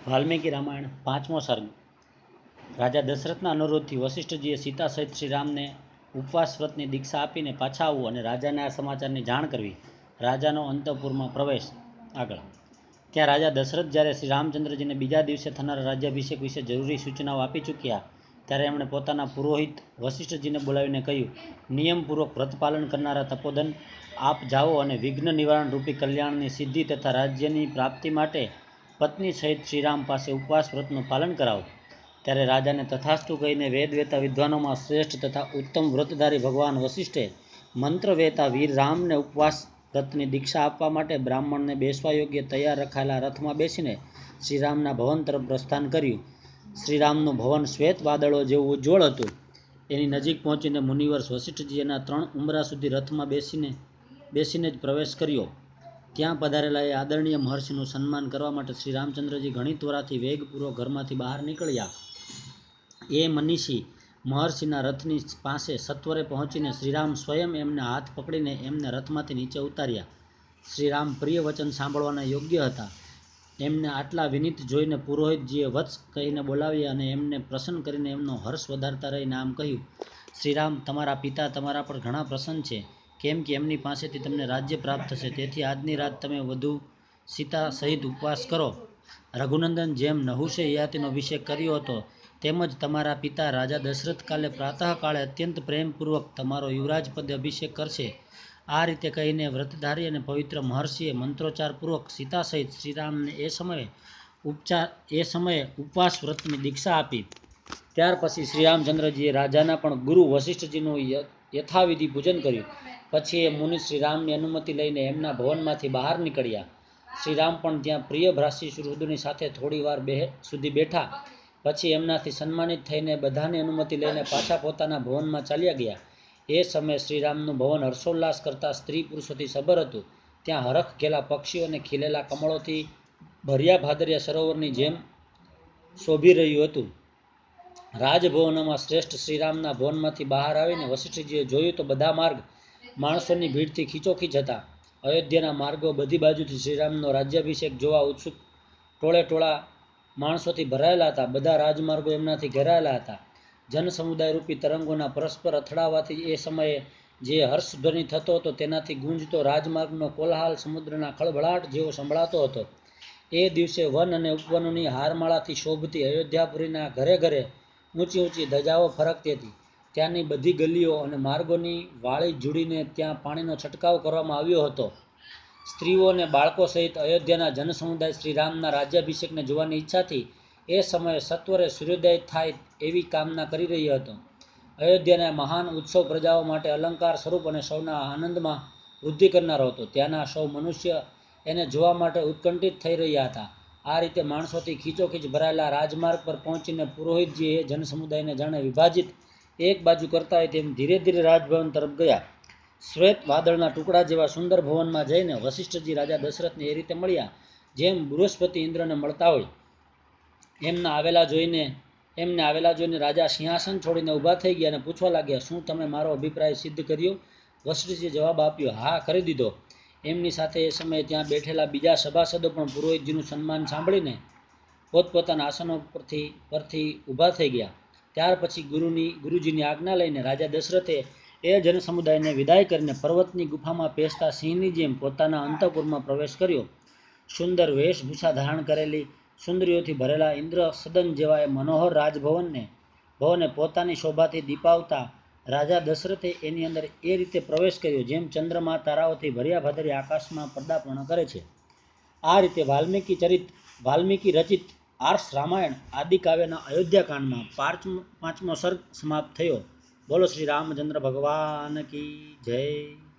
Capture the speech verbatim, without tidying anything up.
વાલ્મીકી રામાયણ પાંચમો સર્ગ. રાજા દશરથના અનુરોધથી વશિષ્ઠજીએ સીતા સહિત શ્રીરામને ઉપવાસ વ્રતની દીક્ષા આપીને પાછા આવવું અને રાજાને આ સમાચારની જાણ કરવી. રાજાનો અંતઃપુરમાં પ્રવેશ. આગળ ત્યાં રાજા દશરથ જ્યારે શ્રી રામચંદ્રજીને બીજા દિવસે થનારા રાજ્યાભિષેક વિશે જરૂરી સૂચનાઓ આપી ચૂક્યા ત્યારે એમણે પોતાના પુરોહિત વશિષ્ઠજીને બોલાવીને કહ્યું, નિયમપૂર્વક વ્રત પાલન કરનારા તપોધન, આપ જાઓ અને વિઘ્ન નિવારણ રૂપી કલ્યાણની સિદ્ધિ તથા રાજ્યની પ્રાપ્તિ માટે પત્ની સહિત શ્રીરામ પાસે ઉપવાસ વ્રતનું પાલન કરાવો. ત્યારે રાજાને તથાસ્તુ કહીને વેદ વેતા વિદ્વાનોમાં શ્રેષ્ઠ તથા ઉત્તમ વ્રતધારી ભગવાન વશિષ્ઠે મંત્ર વેતા વીર રામને ઉપવાસ વ્રતની દીક્ષા આપવા માટે બ્રાહ્મણને બેસવા યોગ્ય તૈયાર રખાયેલા રથમાં બેસીને શ્રીરામના ભવન તરફ પ્રસ્થાન કર્યું. શ્રીરામનું ભવન શ્વેત વાદળો જેવું ઉજ્જવળ હતું. એની નજીક પહોંચીને મુનિવર વશિષ્ઠજી એના ત્રણ ઉંબરા સુધી રથમાં બેસીને બેસીને જ પ્રવેશ કર્યો. ત્યાં પધારેલા એ આદરણીય મહર્ષિનું સન્માન કરવા માટે શ્રી રામચંદ્રજી ઘણી ત્વરાથી વેગપૂર્વક ઘરમાંથી બહાર નીકળ્યા. એ મનીષી મહર્ષિના રથની પાસે સત્વરે પહોંચીને શ્રીરામ સ્વયં એમને હાથ પકડીને એમને રથમાંથી નીચે ઉતાર્યા. શ્રીરામ પ્રિય વચન સાંભળવાના યોગ્ય હતા. એમને આટલા વિનીત જોઈને પુરોહિતજીએ વત્સ કહીને બોલાવ્યા અને એમને પ્રસન્ન કરીને એમનો હર્ષ વધારતા રહીને આમ કહ્યું, શ્રીરામ, તમારા પિતા તમારા પર ઘણા પ્રસન્ન છે, કેમ કે એમની પાસેથી તમને રાજ્ય પ્રાપ્ત થશે. તેથી આજની રાત તમે વધુ સીતા સહિત ઉપવાસ કરો. રઘુનંદન જેમ નહુષે યયાતિનો અભિષેક કર્યો હતો તેમજ તમારા પિતા રાજા દશરથ કાલે પ્રાતઃકાળે અત્યંત પ્રેમપૂર્વક તમારો યુવરાજ પદે અભિષેક કરશે. આ રીતે કહીને વ્રતધારી અને પવિત્ર મહર્ષિએ મંત્રોચ્ચારપૂર્વક સીતા સહિત શ્રીરામને એ સમયે ઉપચાર એ સમયે ઉપવાસ વ્રતની દીક્ષા આપી. ત્યાર પછી શ્રીરામચંદ્રજીએ રાજાના પણ ગુરુ વશિષ્ઠજીનું યથાવિધિ પૂજન કર્યું. પછી એ મુનિ શ્રીરામની અનુમતિ લઈને એમના ભવનમાંથી બહાર નીકળ્યા. શ્રીરામ પણ ત્યાં પ્રિયભ્રાસી સુહૃદની સાથે થોડી વાર બે સુધી બેઠા. પછી એમનાથી સન્માનિત થઈને બધાની અનુમતિ લઈને પાછા પોતાના ભવનમાં ચાલ્યા ગયા. એ સમયે શ્રીરામનું ભવન હર્ષોલ્લાસ કરતા સ્ત્રી પુરુષોથી સબર હતું. ત્યાં હરખ ઘેલા પક્ષીઓ અને ખીલેલા કમળોથી ભર્યા ભાદરિયા સરોવરની જેમ શોભી રહ્યું હતું. રાજભવનોમાં શ્રેષ્ઠ શ્રીરામના ભવનમાંથી બહાર આવીને વશિષ્ઠજીએ જોયું તો બધા માર્ગ માણસોની ભીડથી ખીચોખીચ હતા. અયોધ્યાના માર્ગો બધી બાજુથી શ્રીરામનો રાજ્યાભિષેક જોવા ઉત્સુક ટોળે ટોળા માણસોથી ભરાયેલા હતા. બધા રાજમાર્ગો એમનાથી ઘેરાયેલા હતા. જનસમુદાય રૂપી તરંગોના પરસ્પર અથડાવાથી એ સમયે જે હર્ષધ્વનિ થતો હતો તેનાથી ગુંજતો રાજમાર્ગનો કોલાહલ સમુદ્રના ખળભળાટ જેવો સંભળાતો હતો. એ દિવસે વન અને ઉપવનોની હારમાળાથી શોભતી અયોધ્યાપુરીના ઘરે ઘરે ઊંચી ઊંચી ધજાઓ ફરકતી હતી. ત્યાંની બધી ગલીઓ અને માર્ગોની વાળી જોડીને ત્યાં પાણીનો છંટકાવ કરવામાં આવ્યો હતો. સ્ત્રીઓ અને બાળકો સહિત અયોધ્યાના જનસમુદાય શ્રીરામના રાજ્યાભિષેકને જોવાની ઈચ્છાથી એ સમયે સત્વરે સૂર્યોદય થાય એવી કામના કરી રહ્યો હતો. અયોધ્યાના મહાન ઉત્સવ પ્રજાઓ માટે અલંકાર સ્વરૂપ અને સૌના આનંદમાં વૃદ્ધિ કરનારો હતો. ત્યાંના સૌ મનુષ્ય એને જોવા માટે ઉત્કંઠિત થઈ રહ્યા હતા. આ રીતે માણસોથી ખીચોખીચ ભરાયેલા રાજમાર્ગ પર પહોંચીને પુરોહિતજી એ જનસમુદાયને જાણે વિભાજિત એક બાજુ કરતા હોય તેમ ધીરે ધીરે રાજભવન તરફ ગયા. શ્વેત વાદળના ટુકડા જેવા સુંદર ભવનમાં જઈને વશિષ્ઠજી રાજા દશરથને એ રીતે મળ્યા જેમ બૃહસ્પતિ ઇન્દ્રને મળતા હોય. એમના આવેલા જોઈને એમને આવેલા જોઈને રાજા સિંહાસન છોડીને ઊભા થઈ ગયા અને પૂછવા લાગ્યા, શું તમે મારો અભિપ્રાય સિદ્ધ કર્યો? વશિષ્ઠજીએ જવાબ આપ્યો, હા, કરી દીધો. એમની સાથે એ સમયે ત્યાં બેઠેલા બીજા સભાસદો પણ પુરોહિતજીનું સન્માન સાંભળીને પોતપોતાના આસનો પરથી પરથી ઊભા થઈ ગયા. ત્યાર પછી ગુરુની ગુરુજીની આજ્ઞા લઈને રાજા દશરથે એ જનસમુદાયને વિદાય કરીને પર્વતની ગુફામાં પેસતા સિંહની જેમ પોતાના અંતઃપુરમાં પ્રવેશ કર્યો. સુંદર વેશભૂષા ધારણ કરેલી સુંદરીઓથી ભરેલા ઇન્દ્ર સદન જેવા એ મનોહર રાજભવનને ભવને પોતાની શોભાથી દીપાવતા રાજા દશરથે એની અંદર એ રીતે પ્રવેશ કર્યો જેમ ચંદ્રમા તારાઓથી ભર્યા ભાદરિયા આકાશમાં પર્દાપૂર્ણ કરે છે. આ રીતે વાલ્મીકી ચરિત વાલ્મીકી રચિત આર્ષ રામાયણ આદિ કાવ્યના અયોધ્યાકાંડમાં પાંચ પાંચમો સર્ગ સમાપ્ત થયો. બોલો શ્રી રામચંદ્ર ભગવાન કી જય.